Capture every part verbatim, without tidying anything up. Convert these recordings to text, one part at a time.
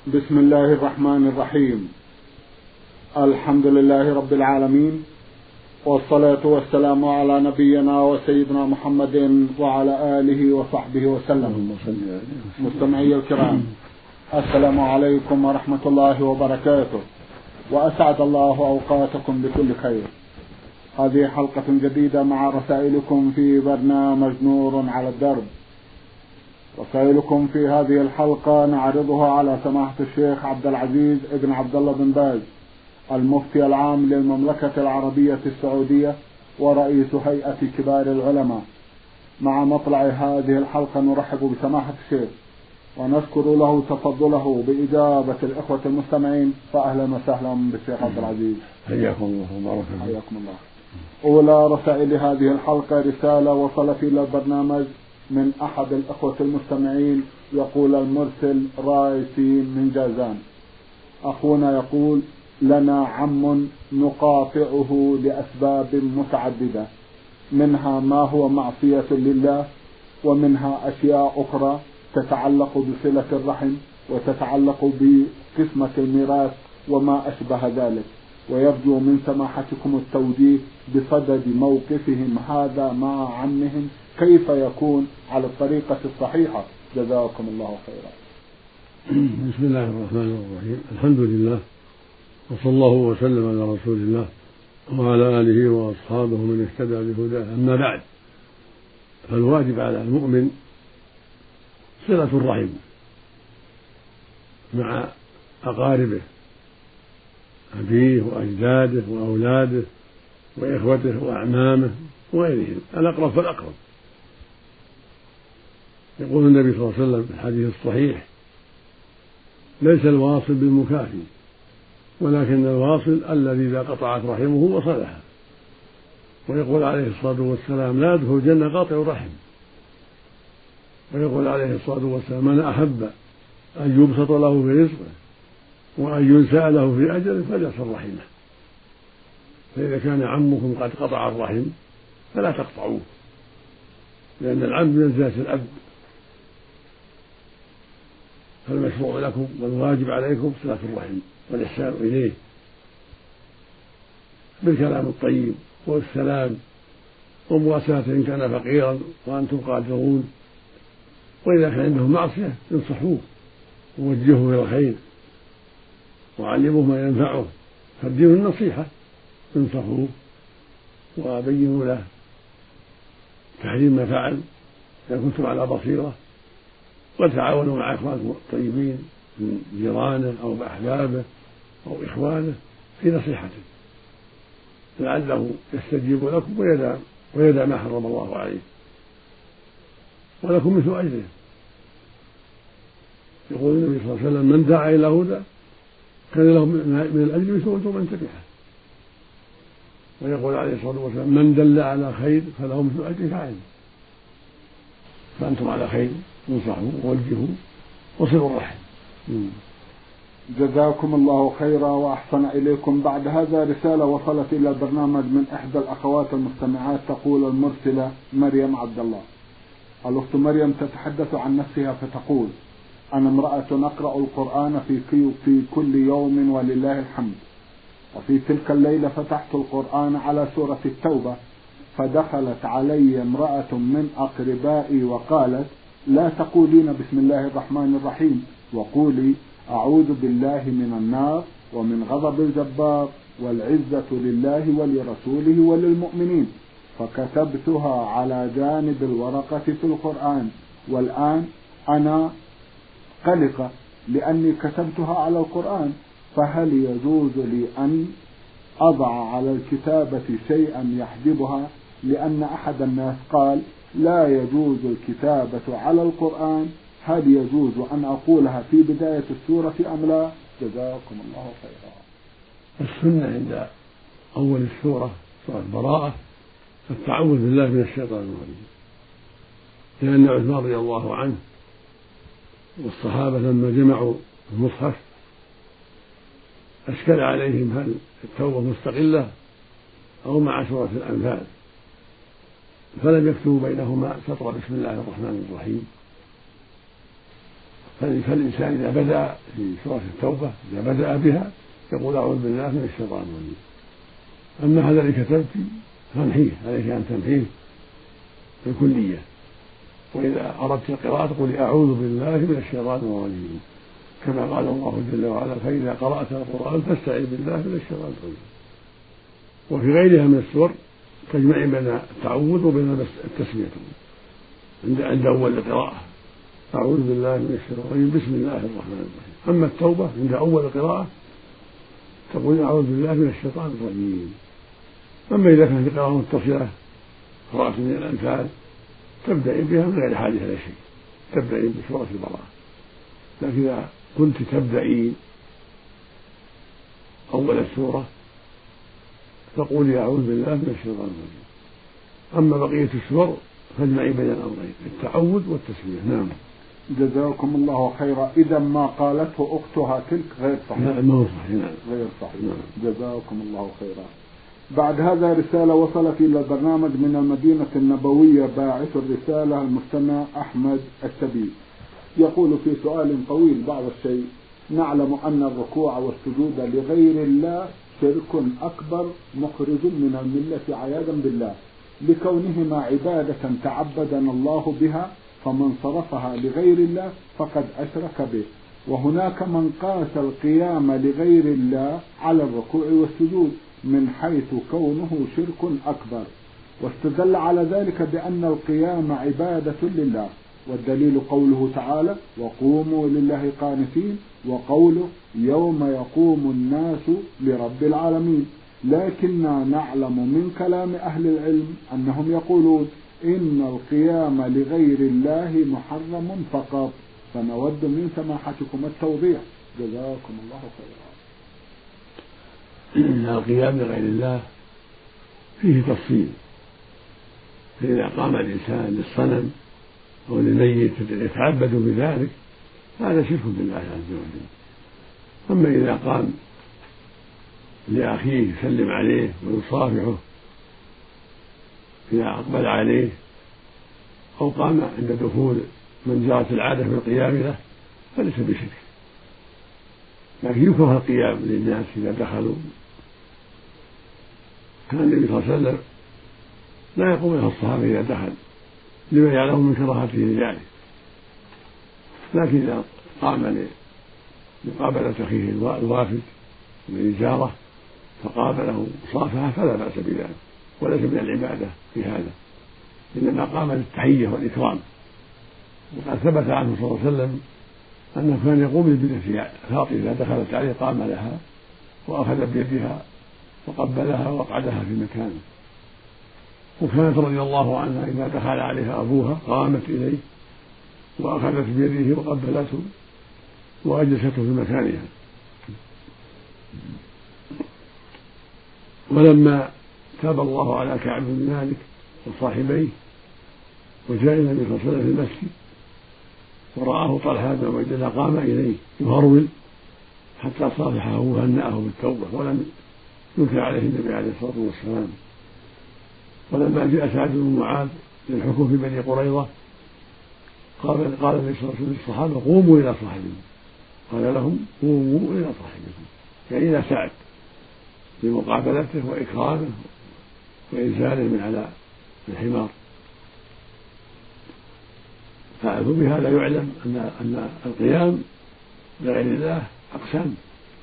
بسم الله الرحمن الرحيم. الحمد لله رب العالمين، والصلاة والسلام على نبينا وسيدنا محمد وعلى آله وصحبه وسلم. مستمعي الكرام، السلام عليكم ورحمة الله وبركاته، وأسعد الله أوقاتكم بكل خير. هذه حلقة جديدة مع رسائلكم في برنامج نور على الدرب. رسائلكم في هذه الحلقة نعرضها على سماحة الشيخ عبد العزيز ابن عبد الله بن باز، المفتي العام للمملكة العربية السعودية ورئيس هيئة كبار العلماء. مع مطلع هذه الحلقة نرحب بسماحة الشيخ ونشكر له تفضله بإجابة الإخوة المستمعين، فأهلا وسهلا بالشيخ عبد العزيز. حياكم الله وبارك فيكم. حياكم الله. أولى رسائل هذه الحلقة رسالة وصلت إلى البرنامج من أحد الأخوة المستمعين، يقول المرسل رايسين من جازان. أخونا يقول: لنا عم نقاطعه لأسباب متعددة، منها ما هو معصية لله، ومنها أشياء أخرى تتعلق بصلة الرحم وتتعلق بقسمة الميراث وما أشبه ذلك، ويرجو من سماحتكم التوجيه بصدد موقفهم هذا مع عمهم، كيف يكون على الطريقة الصحيحة؟ جزاكم الله خيرا. بسم الله الرحمن الرحيم. الحمد لله، وصلى الله وسلم على رسول الله وعلى آله وأصحابه من اهتدى بهداه. أما بعد، فالواجب على المؤمن صلة الرحم مع أقاربه، أبيه وأجداده وأولاده وإخوته وأعمامه وغيرهم، الأقرب فالأقرب. يقول النبي صلى الله عليه وسلم في الحديث الصحيح: ليس الواصل بالمكافي، ولكن الواصل الذي إذا قطعت رحمه وصلها. ويقول عليه الصلاة والسلام: لا يدخل الجنة قاطع رحم. ويقول عليه الصلاة والسلام: من أحب أن يبسط له في رزقه وأن ينسأ له في أجله فليصل رحمه. فإذا كان عمكم قد قطع الرحم فلا تقطعوه، لأن العم منزلة الأب، فالمشروع لكم والواجب عليكم صلة الرحم والإحسان إليه بالكلام الطيب والسلام ومواساته إن كان فقيرا وأنتم قادرون. وإذا كان عنده معصية انصحوه ووجهوه إلى الخير وعلموه ما ينفعه، فالدين النصيحة. انصحوه وبينوا له تحريم ما فعل إذا كنتم على بصيرة، وتعاونوا مع إخوانكم الطيبين من جيرانه أو بأحبابه أو إخوانه في نصيحته، لعله يستجيب لكم ويدع ويدع ما حرم الله عليه، ولكم مثل أجره. يقول النبي صلى الله عليه وسلم: من دعا إلى هدى كان له من الأجر مثل أجر من تبعه. ويقول عليه الصلاة والسلام: من دل على خير فله مثل أجر فاعله. فأنتم على خير، انصحوا ووجهوا وصلوا الرحم. جزاكم الله خيرا وأحسن إليكم. بعد هذا رسالة وصلت إلى البرنامج من إحدى الأخوات المستمعات، تقول المرسلة مريم عبد الله. الأخت مريم تتحدث عن نفسها فتقول: أنا امرأة أقرأ القرآن في في كل يوم ولله الحمد، وفي تلك الليلة فتحت القرآن على سورة التوبة، فدخلت علي امرأة من أقربائي وقالت: لا تقولين بسم الله الرحمن الرحيم، وقولي أعوذ بالله من النار ومن غضب الجبار والعزة لله ولرسوله وللمؤمنين. فكتبتها على جانب الورقة في القرآن، والآن أنا قلقة لأني كتبتها على القرآن، فهل يجوز لي أن أضع على الكتابة شيئا يحجبها؟ لأن أحد الناس قال لا يجوز الكتابة على القرآن، هل يجوز أن أقولها في بداية السورة أم لا؟ جزاكم الله خيرا. السنة عند أول السورة سورة البراءة التعوذ بالله من الشيطان الرجيم، لأن عثمان رضي الله عنه والصحابة لما جمعوا المصحف أشكل عليهم هل التوبة مستقلة أو مع سورة الأنفال، فلم يكتبوا بينهما سطر بسم الله الرحمن الرحيم، فالإنسان إذا بدأ في سورة التوبة إذا بدأ بها يقول أعوذ بالله من الشيطان الرجيم. أما هذا اللي كتبت فامحيه، عليك أن تمحيه بالكلية. وإذا أردت القراءة تقول أعوذ بالله من الشيطان الرجيم، كما قال الله جل وعلا فإذا قرأت القرآن فاستعذ بالله من الشيطان الرجيم. وفي غيرها من السور تجمع بين التعوذ وبين التسمية عند عند أول القراءة أعوذ بالله من الشيطان الرجيم بسم الله الرحمن الرحيم. أما التوبة عند أول القراءة تقول أعوذ بالله من الشيطان الرجيم. أما إذا كانت القراءة متصلة قراءة من الأنفال تبدأ بها من غير حاجة إلى شيء، تبدأين بسورة البراءة. لكن إذا كنت تبدأين أول السورة تقولي أعوذ بالله من الشيطان الرجيم. أما بقية السور فاجمعي بين الأمرين التعوذ والتسمية. نعم. جزاكم الله خيرا. إذا ما قالته أختها تلك غير صحيح. نعم ما هو صحيح. نعم. غير صحيح. نعم. جزاكم الله خيرا. بعد هذا رسالة وصلت إلى البرنامج من المدينة النبوية، باعث الرسالة المستمع أحمد السبيل، يقول في سؤال طويل بعض الشيء: نعلم أن الركوع والسجود لغير الله شرك أكبر مخرج من الملة عياذا بالله، لكونهما عبادة تعبدنا الله بها، فمن صرفها لغير الله فقد أشرك به. وهناك من قاس القيام لغير الله على الركوع والسجود من حيث كونه شرك أكبر، واستدل على ذلك بأن القيام عبادة لله، والدليل قوله تعالى: وقوموا لله قانتين، وقوله: يوم يقوم الناس لرب العالمين. لكننا نعلم من كلام أهل العلم أنهم يقولون إن القيام لغير الله محرم فقط، فنود من سماحتكم التوضيح جزاكم الله خيرا. القيام لغير الله فيه تفصيل، فإذا قام الإنسان للصنم أو للميت يتعبد بذلك هذا شرك بالله عز وجل. أما إذا قام لأخيه يسلم عليه ويصافحه إذا أقبل عليه، أو قام عند دخول من جرت العادة بالقيام له فليس بشرك، لكن يكره القيام للناس إذا دخلوا. كان النبي صلى الله عليه وسلم لا يقوم له الصحابة إذا دخل لما يعلم من كراهته لذلك، لكن إذا قام لمقابلة أخيه الوافد من الزيارة فقابله صافحه فلا بأس بذلك، وليس من العبادة في هذا، إنما قام للتحية والإكرام. وقد ثبت عنه صلى الله عليه وسلم أنه كان يقوم لبنته فاطمة إذا دخلت عليه قام لها وأخذ بيدها وقبلها وقعدها في مكانه. وكانت رضي الله عنها إذا دخل عليها أبوها قامت إليه وأخذت بيده وقبلته وأجلسته في مكانها. ولما تاب الله على كعب بن مالك وصاحبيه وجاء النبي صلى الله عليه وسلم في المسجد ورآه طلحة بن عبيد الله قام إليه يهرول حتى صافحه وهنأه بالتوبة ولم ينكر عليه النبي عليه الصلاة والسلام. ولما جاء سعد بن معاذ للحكم في بني قريظة قال قال النبي صلى الله عليه وسلم للصحابة: قوموا إلى صاحبكم. قال لهم: قوموا إلى صاحبكم، يعني إلى سعد لمقابلته وإكرامه وإنزاله من على الحمار. فبهذا يعلم أن أن القيام لغير الله أقسام،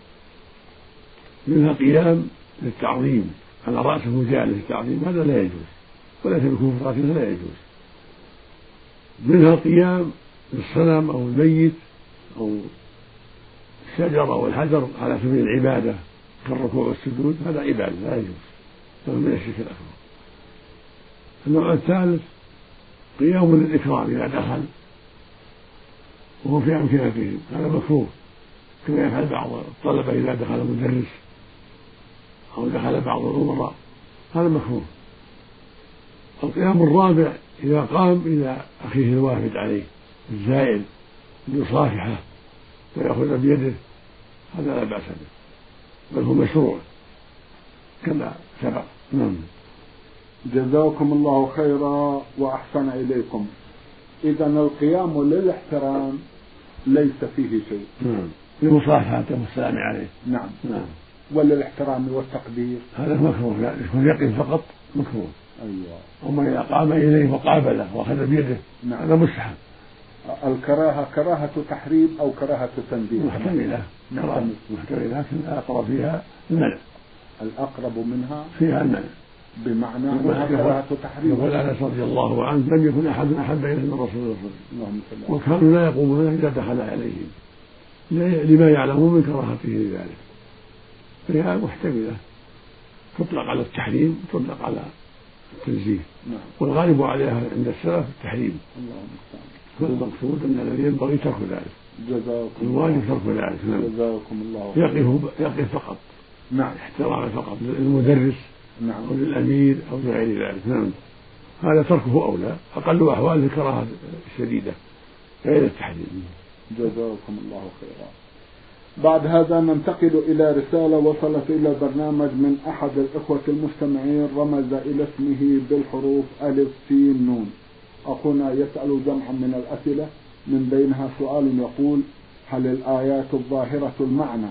منها قيام للتعظيم على رأسه جالس التعظيم، هذا لا يجوز وليس بكفر لكنه لا يجوز. منها قيام للصنم أو الميت أو الشجر أو الحجر على سبيل العبادة كالركوع والسجود، هذا عبادة لا يجوز، فهو من الشرك الأكبر. النوع الثالث قيام للإكرام إذا دخل وهو في أمكنتهم، هذا مكروه كما يفعل بعض الطلبة إذا دخل مدرس أو دخل بعض الأمراء، هذا مكروه. القيام الرابع إذا قام إلى أخيه الوافد عليه الزائل ليصافحه ويأخذ بيده، هذا لا بأس به بل هو مشروع كما سبق. نعم. جزاكم الله خيرا وأحسن إليكم. إذا القيام للاحترام ليس فيه شيء. نعم، لمصافحته والسلام عليه. نعم. نعم. وللاحترام والتقدير هذا مكروه، لا يكون يقف فقط مكروه. أيوة. أما إذا قام إليه وقابله وأخذ بيده نعم. هذا مستحب. الكراهة كراهة تحريم أو كراهة تنزيه؟ محتملة. نعم. محتملة، لكن الأقرب فيها المنع. الأقرب منها فيها المنع، بمعنى أنها كراهة تحريم. يقول أنس رضي الله عنه لم يكن أحد أحب إليه من رسول الله صلى الله عليه وسلم، وكانوا لا يقومون إذا دخل عليهم لما يعلمون من كراهته لذلك. فهي محتملة، تطلق على التحريم وتطلق على التنزيه. نعم. والغالب عليها عند السلف التحريم. والمقصود أن الذي ينبغي ترك ذلك. جزاكم الواجب ترك ذلك. جزاكم الله. يقف يقف فقط. نعم. احترام فقط للمدرس. نعم. أو للأمير أو لغير ذلك. نعم. هذا تركه أولى، أقل أحوال الكراهة الشديدة غير التحريم. جزاكم الله خيرا. بعد هذا ننتقل إلى رسالة وصلت إلى البرنامج من أحد الإخوة المستمعين، رمز إلى اسمه بالحروف ألف سين نون. أخونا يسأل جمعا من الأسئلة، من بينها سؤال يقول: هل الآيات الظاهرة المعنى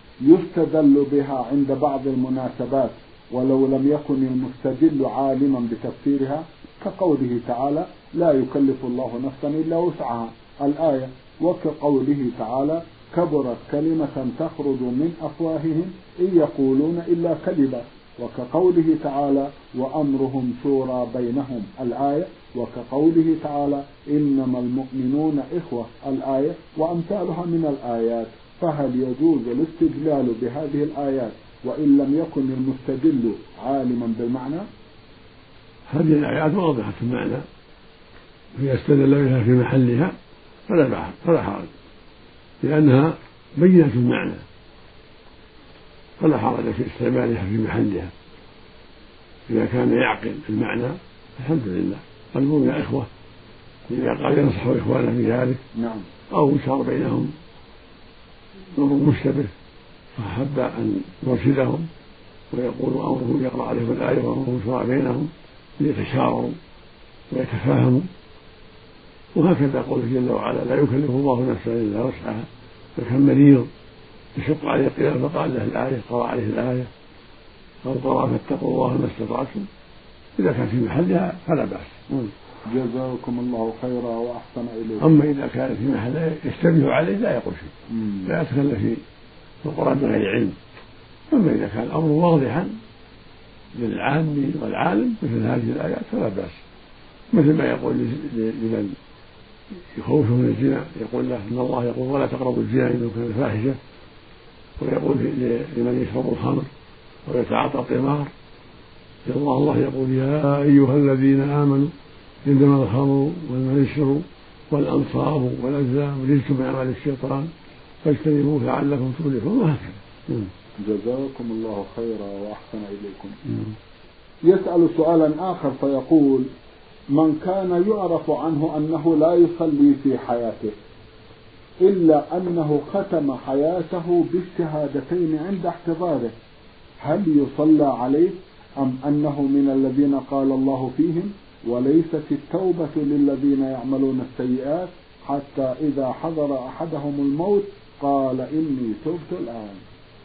يستدل بها عند بعض المناسبات ولو لم يكن المستدل عالما بتفسيرها، كقوله تعالى: لا يكلف الله نفسا إلا وسعها الآية، وكقوله تعالى: كبرت كلمة تخرج من أفواههم إن يقولون إلا كذبا، وكقوله تعالى: وأمرهم شورى بينهم الآية، وكقوله تعالى: إنما المؤمنون إخوة الآية، وأمثالها من الآيات. فهل يجوز الاستدلال بهذه الآيات وإن لم يكن المستدل عالما بالمعنى؟ هذه الآيات واضحة المعنى، فيستدل بها في محلها فلا بأس فلا حرج، لأنها بينة المعنى فلا حرج في استعمالها في محلها. إذا كان يعقل المعنى الحمد لله. قلبهم يا إخوة، إذا قال ينصح إخوانه في ذلك نعم. أو يشار بينهم أمر مشتبه فأحب أن يرشدهم ويقول أمره يقرأ عليهم الآية وأمره يشرع بينهم ليتشاوروا ويتفاهموا. وهكذا قوله جل وعلا: لا يكلف الله نفسا إلا وسعها. فكان مريض يشق عليه القيام فقال له الآية، قرأ عليه الآية أو قرأ فاتقوا الله ما استطعتم. إذا كان في محلها فلا بأس. جزاكم الله خيرا وأحسن إليكم. أما إذا كان في محلها يشتبه عليه لا يقول شيء، لا يتكلم في القرآن بغير علم. أما إذا كان الأمر واضحا للعام والعالم مثل هذه الآيات فلا بأس. مثل ما يقول لمن يخوفه من الزنا، يقول له إن الله يقول: ولا تقربوا الزنا إنه كان فاحشة. ويقول لمن يشرب الخمر ويتعاطى القمار، الله الله يقول: يا أيها الذين آمنوا إنما الخمر والميسر والأنصاب والأزلام رجس من أعمال الشيطان فاجتنبوه لعلكم تفلحون. وهكذا. جزاكم الله خيرا وأحسن إليكم. يسأل سؤالا آخر فيقول: من كان يعرف عنه أنه لا يصلي في حياته إلا أنه ختم حياته بالشهادتين عند احتضاره، هل يصلى عليه أم أنه من الذين قال الله فيهم: وليست التوبة للذين يعملون السيئات حتى إذا حضر أحدهم الموت قال إني تبت الآن؟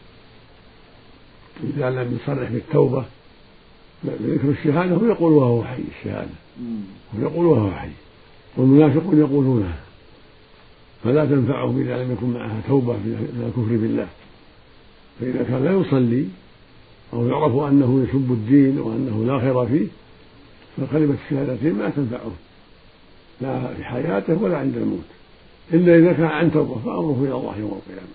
إذا لم يصرح بالتوبة بذكر الشهادة هو يقول وهو حي الشهادة، هو يقول وهو حي، والمنافقون يقولونها، فلا تنفعهم إذا لم يكن معها توبة من الكفر بالله. فإذا كان لا يصلي أو يعرف أنه يسب الدين وأنه لا خير فيه فكلمة الشهادتين ما تنفعه لا في حياته ولا عند الموت، إلا إذا كان عن توبة فأمره إلى الله يوم القيامة،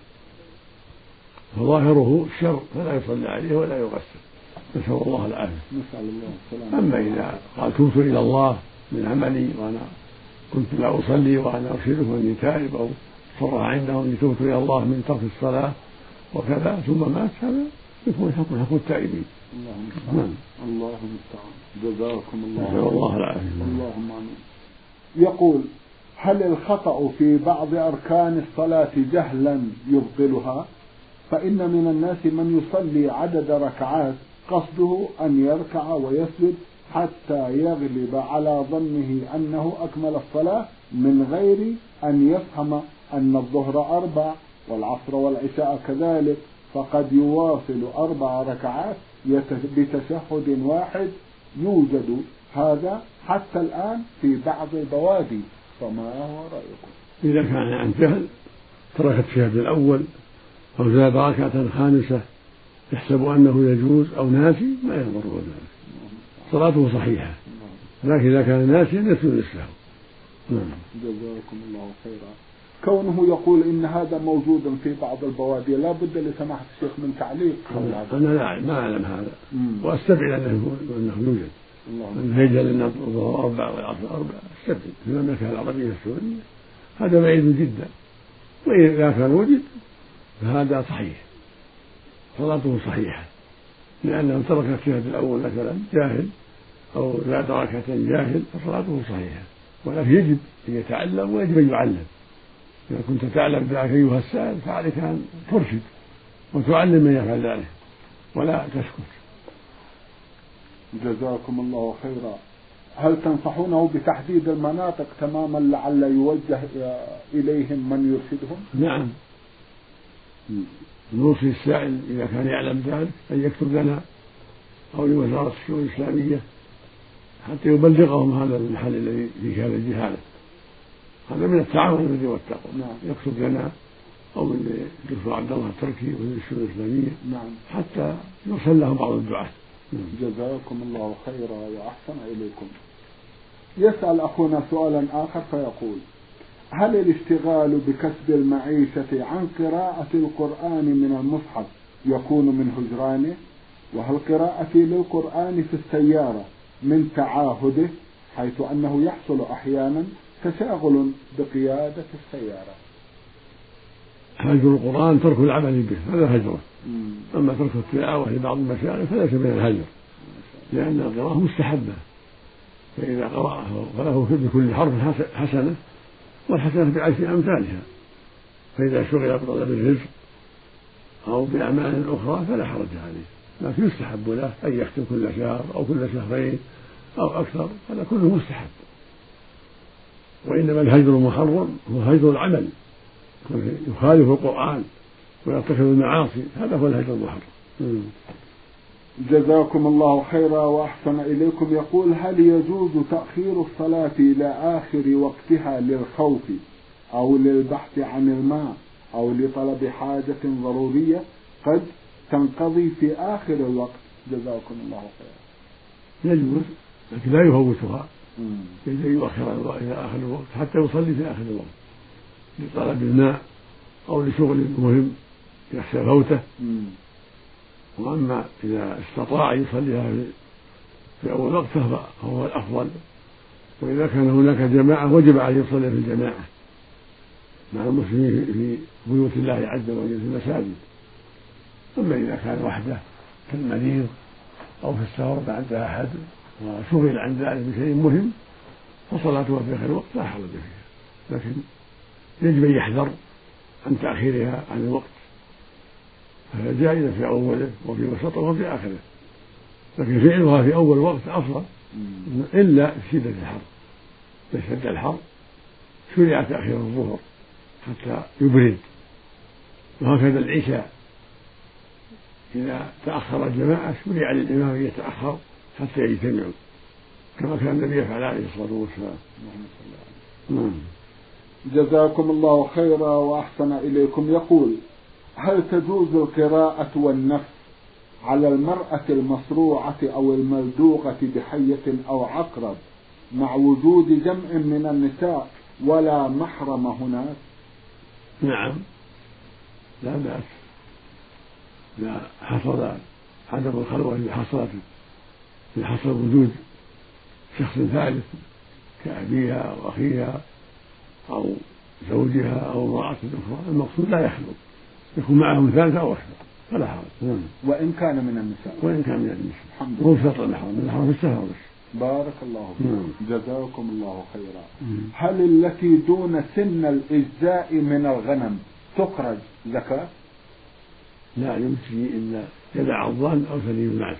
فظاهره الشر فلا يصلى عليه ولا يغسل، نسأل الله العافية. نسأل الله السلامة. أما إذا قال تبت إلى الله من عملي وأنا كنت لا أصلي وأنا أرشده أني تائب، أو صرح عنده أني تبت إلى الله من ترك الصلاة وكذا ثم مات، هذا يكون حكم حكم التائبين. اللهم المستعان. اللهم المستعان. جزاكم الله. نسأل الله العافية. اللهم آمين. يقول: هل الخطأ في بعض أركان الصلاة جهلا يبطلها؟ فإن من الناس من يصلي عدد ركعات قصده أن يركع ويسجد حتى يغلب على ظنه أنه أكمل الصلاة من غير أن يفهم أن الظهر أربع والعصر والعشاء كذلك، فقد يواصل أربع ركعات بتشهد واحد. يوجد هذا حتى الآن في بعض البوادي، فما هو رأيكم؟ إذا كان عن جهل ترك التشهد الأول أو زاد ركعة خامسة يحسب أنه يجوز أو ناسي ما يضره ذلك، صلاته صحيحة، لكن إذا كان ناسيا يسجد للسهو. جزاكم الله خيرا. كونه يقول إن هذا موجود في بعض البوادي، لا بد لسماحة الشيخ من تعليق. أنا لا ما أعلم هذا، وأستبعد أنه يوجد. يجعل أن الظهر أربع والعصر أربع، استبعد في المملكة العربية السعودية هذا بعيد جدا. وإذا كان وجد فهذا صحيح، صلاته صحيحة، لأنه ترك التشهد الأول مثلا جاهل أو زاد ركعة جاهل فصلاته صحيحة. ولكن يجب أن يتعلم ويجب أن يعلم. إذا كنت تعلم ذلك أيها السائل فعليك أن ترشد وتعلم من يفعل ذلك ولا تسكت. جزاكم الله خيرا. هل تنصحونه بتحديد المناطق تماما لعل يوجه إليهم من يرشدهم؟ نعم، نوصي السائل إذا كان يعلم ذلك أن يكتب لنا أو لوزارة الشؤون الإسلامية حتى يبلغهم هذا المحل الذي فيه هذا الجهالة. هذا من التعاون الذي والتقوى. نعم. يكتب لنا أو من الدكتور عبد الله التركي ومن الشؤون الإسلامية. نعم. حتى يرسل لهم بعض الدعاة. جزاكم الله خيرا وأحسن إليكم. يسأل أخونا سؤالا آخر فيقول: هل الاشتغال بكسب المعيشة عن قراءة القرآن من المصحف يكون من هجرانه؟ وهل قراءتي للقرآن في السيارة من تعاهده، حيث أنه يحصل أحيانا تشاغل بقيادة السيارة؟ هجر القرآن ترك العمل به، هذا هجره. أما ترك التلاوة لبعض المشاغل فليس من الهجر، لأن القراءة مستحبة، فإذا قرأه فله بكل حرف حسنة، والحسنة بعشر أمثالها. فإذا شغل بطلب الرزق أو بأعمال أخرى فلا حرج عليه، لكن يستحب له أن يختم كل شهر أو كل شهرين أو أكثر، هذا كله مستحب. وإنما الهجر المحرم هو هجر العمل، يخالف القرآن ويرتكب المعاصي، هذا هو الهجر المحرم. جزاكم الله خيرا وأحسن إليكم. يقول: هل يجوز تأخير الصلاة إلى آخر وقتها للخوف أو للبحث عن الماء أو لطلب حاجة ضرورية قد تنقضي في آخر الوقت؟ جزاكم الله خيرا. يجوز، لكن لا يفوتها، يجب يؤخر إلى آخر الوقت حتى يصلي في آخر الوقت لطلب الماء أو لشغل مهم يخشى فوته. وأما إذا استطاع يصليها في أول وقت فهو الأفضل. وإذا كان هناك جماعة وجب عليه يصلي في الجماعة مع المسلمين في بيوت الله عز وجل في المساجد. أما إذا كان وحده كالمريض أو في السفر ما عنده أحد وشغل عن ذلك بشيء مهم فصلاته في آخر الوقت لا حرج فيها، لكن يجب أن يحذر عن تأخيرها عن الوقت، فهي جائزة في أوله وفي وسطه وفي آخره، لكن فعلها في أول وقت أفضل إلا شدة الحر. إذا شد الحر شرع تأخير الظهر حتى يبرد، وهكذا العشاء إذا تأخر الجماعة شرع للإمام أن يتأخر حتى يجتمعوا، كما كان النبي يفعل عليه الصلاة والسلام. نعم. جزاكم الله خيرا وأحسن إليكم. يقول: هل تجوز القراءة والنفس على المرأة المصروعة أو الملدوغة بحية أو عقرب مع وجود جمع من النساء ولا محرم هناك؟ نعم، لا بأس، لا حصل عدم الخلوة اللي حصلت اللي حصل وجود شخص ثالث كأبيها أو أخيها أو زوجها أو امرأة أخرى، المقصود لا يخلو، يكون معهم ثالثة أو أكثر فلا حرج. وإن كان من النساء وإن كان من النساء مو شرط المحرم، المحرم في السفر بس. بارك الله فيكم. جزاكم الله خيرا. هل التي دون سن الإجزاء من الغنم تخرج زكاة؟ لا يمشي إلا جذع الظان أو ثدي المعز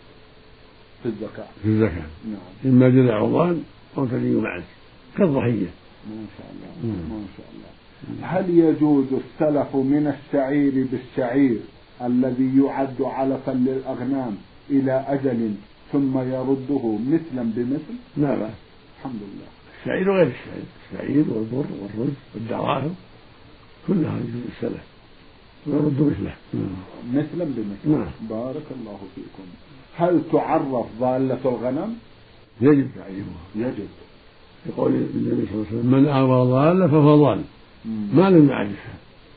في الزكاة. في الزكاة نعم. إما جذع الظان أو ثدي المعز كالضحية. ما شاء الله. ما شاء الله. هل يجوز السلف من الشعير بالشعير الذي يعد علفا للأغنام إلى أجل ثم يرده مثلا بمثل؟ لا بأس. الحمد لله. الشعير وغير الشعير، الشعير والبر والرز والدراهم كلها يجوز السلف ويرد مثله مثلا بمثل. نعم. بارك الله فيكم. هل تعرف ضالة الغنم؟ يجب تعريفها. يجب. يقول النبي صلى الله عليه وسلم: من أعوى ضالة فهو ضال ما لم يعرفها،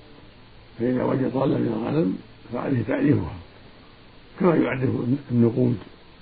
فإذا وجد ضالة من الغنم فعليه تعريفها كما يعرف النقود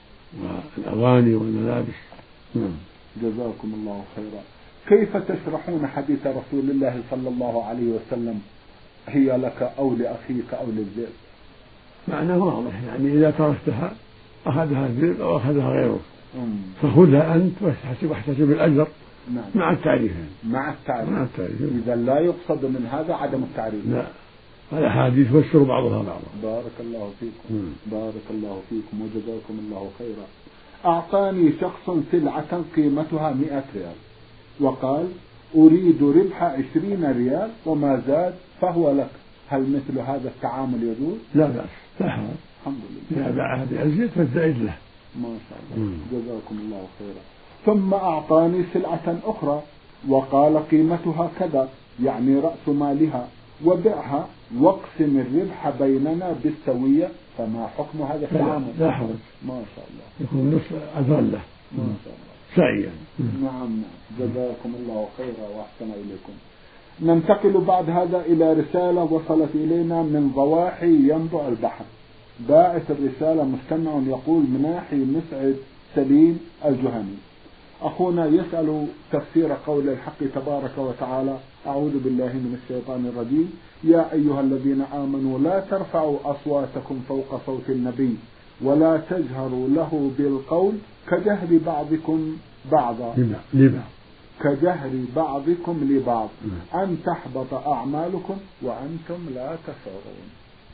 والأواني والملابس. نعم. جزاكم الله خيرا. كيف تشرحون حديث رسول الله صلى الله عليه وسلم: هي لك أو لأخيك أو للذئب؟ معناه واضح، يعني إذا تركتها أخذها الذئب أو أخذها غيره فخذها أنت واحتسب واحتسب الأجر. نعم. مع التعريف. مع التعريف. مع التعريف. إذا لا يقصد من هذا عدم التعريف. لا، الأحاديث تفسر بعضها بعضا. بارك الله فيكم. مم. بارك الله فيكم وجزاكم الله خيرا. أعطاني شخص سلعة قيمتها مئة ريال وقال: أريد ربح عشرين ريال وما زاد فهو لك، هل مثل هذا التعامل يجوز؟ لا بأس، لا حرج. الحمد لله. إذا باعها بأزيد فالزائد له. ما شاء الله. جزاكم الله خيرا. ثم أعطاني سلعة أخرى وقال: قيمتها كذا، يعني رأس مالها، وبعها واقسم الربح بيننا بالسوية، فما حكم هذا التعامل؟ لا حرج. ما شاء الله. يكون نصف أجر له. ما شاء الله. سعيا. نعم نعم. جزاكم الله خيرا وأحسن إليكم. ننتقل بعد هذا إلى رسالة وصلت إلينا من ضواحي ينبع البحر. باعث الرسالة مستمع يقول: مناحي مسعد سليم الجهني. أخونا يسأل تفسير قول الحق تبارك وتعالى: أعوذ بالله من الشيطان الرجيم: يا أيها الذين آمنوا لا ترفعوا أصواتكم فوق صوت النبي ولا تجهروا له بالقول كجهر بعضكم بعضا لبعض كجهر بعضكم لبعض أن تحبط أعمالكم وأنتم لا تشعرون.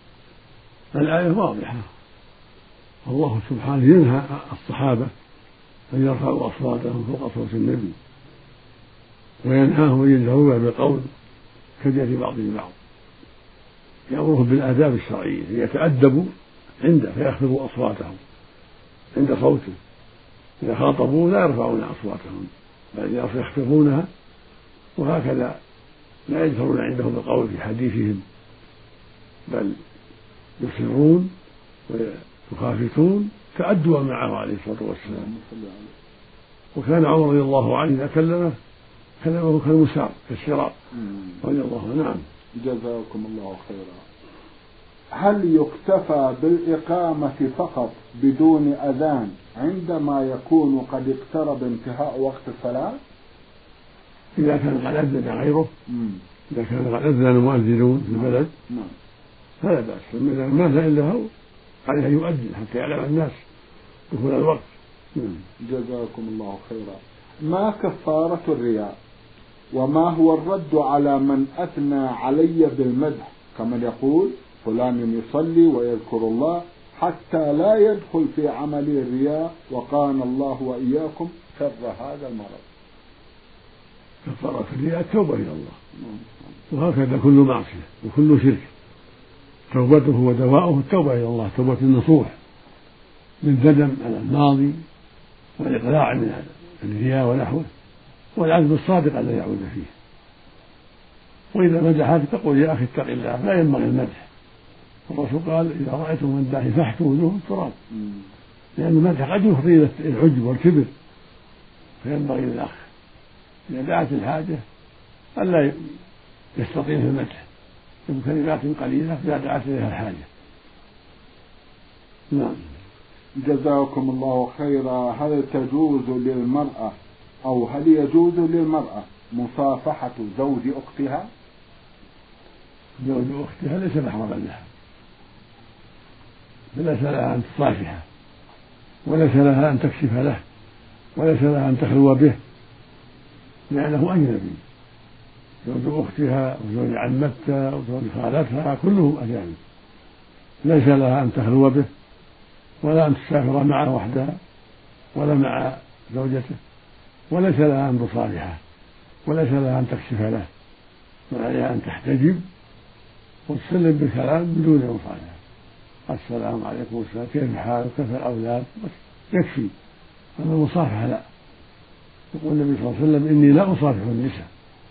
الآية واضحة، الله سبحانه ينهى الصحابة أن يرفعوا أصواتهم فوق صوت النبي وينهاهم أن يجهروا بالقول كجهر بعضهم بعض، يأمرهم بالآداب الشرعية ليتأدبوا عنده فيخفضوا أصواتهم عند صوته، إذا خاطبوا لا يرفعون أصواتهم بل يخفضونها، وهكذا لا يجهرون عنده بالقول في حديثهم بل يسرون ويخافتون تأدبا معه عليه الصلاة والسلام. وكان عمر رضي الله عنه إذا كلمه كلمه كالمسار كالشراب رضي الله عنه. نعم. جزاكم الله خيرا. هل يكتفى بالإقامة فقط بدون أذان عندما يكون قد اقترب انتهاء وقت الصلاة؟ إذا كان قد أذن غيره، إذا كان قد أذن المؤذنون في البلد فلا بأس، إذا ما إلا هو عليه أن يؤذن حتى يعلم الناس دخول الوقت. جزاكم الله خيرا. ما كفارة الرياء؟ وما هو الرد على من أثنى علي بالمدح كمن يقول: فلان يصلي ويذكر الله حتى لا يدخل في عمل الرياء وقانا الله وإياكم شر هذا المرض؟ كفارة الرياء التوبة إلى الله، وهكذا كل معصية وكل شرك توبته ودواؤه التوبة إلى الله، توبة النصوح للندم على الماضي والإقلاع من الرياء ونحوه والعزم الصادق ألا يعود فيه. وإذا مدحك تقول: يا أخي اتق الله، لا ينبغي المدح. الرسول قال: إذا رأيتم من داعي فاحتوا وجوه التراب، لأن المدح قد يفضي إلى العجب والكبر، فينبغي للأخ إذا دعت الحاجة ألا يستطيل في المدح بكلمات قليلة إذا دعت إليها الحاجة. نعم. جزاكم الله خيرا. هل تجوز للمرأة أو هل يجوز للمرأة مصافحة زوج أختها؟ زوج أختها ليس محرما لها، فليس لها أن تصافحه وليس لها أن تكشف له وليس لها أن تخلو به، لأنه أجنبي. زوج أختها وزوج عمتها وزوج خالتها كلهم أجانب، ليس لها أن تخلو به ولا أن تسافر معه وحدها ولا مع زوجته، وليس لها أن تصالحه وليس لها أن تكشف له وعليها أن تحتجب وتسلم بالكلام بدون مصالحة. السلام عليكم السلام، كيف حالك، كيف الأولاد، بس يكفي. أما المصافحة لا. يقول النبي صلى الله عليه وسلم: إني لا أصافح النساء.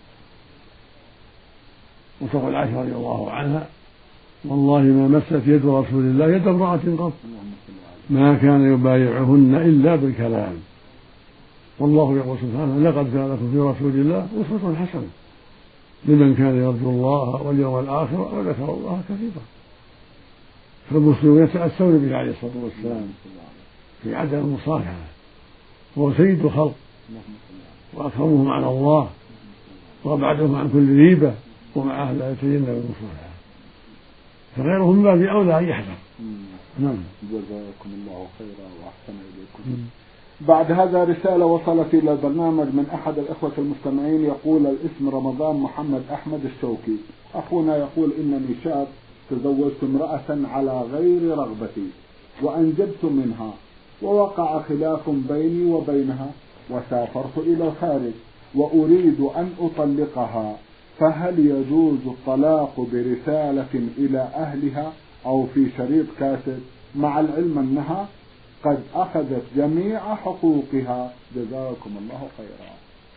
وتقول عائشة رضي الله عنها: والله ما مست يد رسول الله يد امرأة قط، ما كان يبايعهن إلا بالكلام. والله يقول سبحانه: لقد كان لكم في رسول الله أسوة حسنة لمن كان يرجو الله واليوم الآخر وذكر الله كثيرا. فالمسلمون يتأسون به عليه الصلاة والسلام في عدم المصافحة، وهو سيد الخلق وأكرمهم على الله وأبعدهم عن كل ريبة، ومعه لا يتجنب المصافحة، فغيرهم من باب أولى أن يحذر. نعم. جزاكم الله خيرا وأحسن إليكم. بعد هذا رسالة وصلت إلى البرنامج من أحد الإخوة المستمعين، يقول الاسم رمضان محمد أحمد الشوكي. أخونا يقول: إنني شاب تزوجت امرأة على غير رغبتي وأنجبت منها، ووقع خلاف بيني وبينها وسافرت إلى الخارج وأريد أن أطلقها، فهل يجوز الطلاق برسالة إلى أهلها أو في شريط كاسيت، مع العلم أنها قد أخذت جميع حقوقها؟ جزاكم الله خيرا.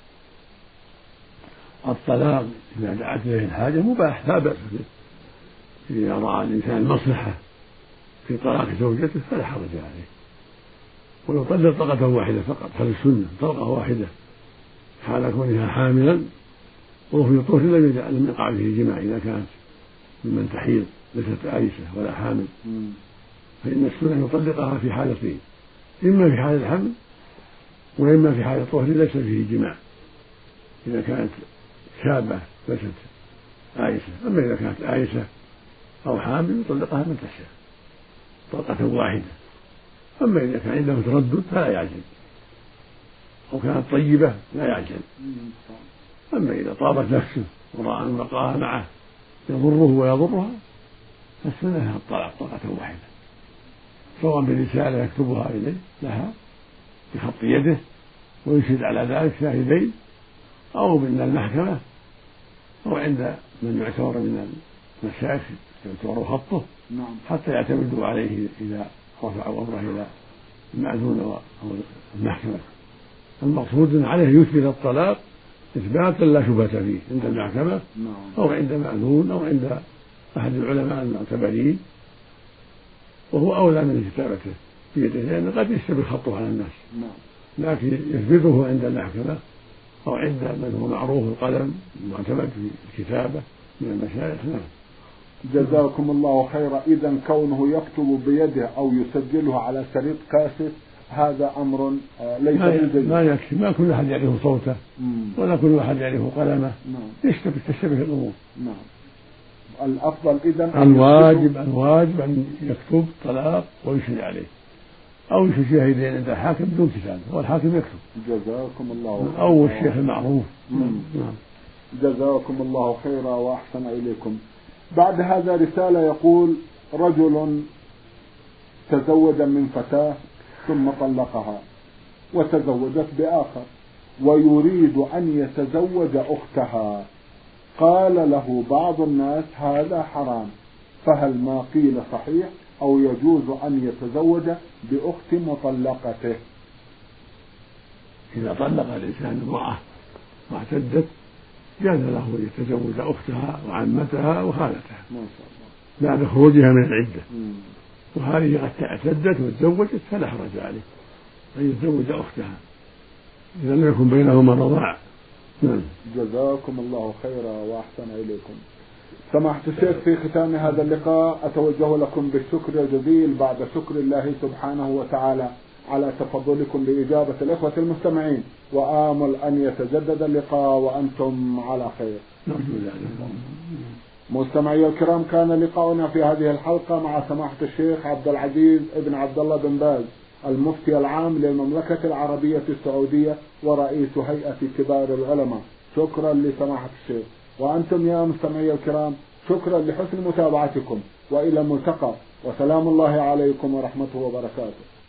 الطلاق إذا دعت إليه الحاجة مباح لا بأس به. إذا رأى الإنسان المصلحة في طلاق زوجته فلا حرج عليه، ويطلق طلقة واحدة فقط. هذه السنة، طلقة واحدة حال كونها حاملا وفي طهر لم يقع فيه جماع، إذا كانت ممن تحيض ليست عائشة ولا حامل، فإن السنة يطلقها في حالتين: إما في حال الحمل وإما في حال الطهر ليس فيه جماع، إذا كانت شابة ليست عائشة. أما إذا كانت عائشة أو حامل يطلقها من تشاء طلقة واحدة. أما إذا كان عنده تردد فلا يعجل، أو كانت طيبة لا يعجل. أما إذا طابت نفسه ورأى أن بقاها معه يضره ويضرها فالسنة الطلاق طلقة واحدة، سواء برسالة يكتبها إليه لها بخط يده ويشهد على ذلك شاهدين، أو من المحكمة، أو عند من يعتبر من المشايخ يعتبر خطه حتى يعتمدوا عليه إذا رفعوا أمره إلى المأذون أو المحكمة. المقصود أن عليه يثبت الطلاق إثباتا لا شبهة فيه عند المحكمة أو عند مأذون أو عند أحد العلماء المعتبرين، وهو أولى من كتابته بيده، لأن قد يشتبه خطه على الناس، لكن يثبته عند المحكمة أو عند من هو معروف القلم المعتمد في الكتابة من المشايخ. نعم. جزاكم الله خيرا. إذا كونه يكتب بيده أو يسجله على شريط كاسيت هذا أمر ليس ما, ما يكفي، ما كل أحد يعرف صوته ولا كل أحد يعرف قلمه، يشتبه تشتبه الأمور. نعم. الأفضل إذا الواجب الواجب أن يكتب طلاق ويشهد عليه، أو يشهد شاهدين عند الحاكم بدون كتابة والحاكم يكتب. جزاكم الله خيرا. أو الشيخ المعروف. نعم. جزاكم الله خيرا وأحسن إليكم. بعد هذا رسالة يقول: رجل تزوج من فتاة ثم طلقها وتزوجت بآخر ويريد أن يتزوج أختها، قال له بعض الناس هذا حرام، فهل ما قيل صحيح أو يجوز أن يتزوج بأخت مطلقته؟ إذا طلق الإنسان امرأة واعتدت جاز له أن يتزوج أختها وعمتها وخالتها بعد خروجها من العدة، وهذه قد اعتدت وتزوجت فلا حرج عليه أن يتزوج أختها إذا لم يكن بينهما رضاع. جزاكم الله خيرا وأحسن إليكم. سماحة الشيخ، في ختام هذا اللقاء أتوجه لكم بالشكر الجزيل بعد شكر الله سبحانه وتعالى على تفضلكم بإجابة الإخوة المستمعين، وآمل أن يتجدد اللقاء وأنتم على خير. مستمعي الكرام، كان لقاؤنا في هذه الحلقة مع سماحة الشيخ عبد العزيز ابن عبد الله بن باز المفتي العام للمملكة العربية السعودية ورئيس هيئة كبار العلماء. شكرا لسماحة الشيخ. وأنتم يا مستمعي الكرام شكرا لحسن متابعتكم، وإلى الملتقى، وسلام الله عليكم ورحمته وبركاته.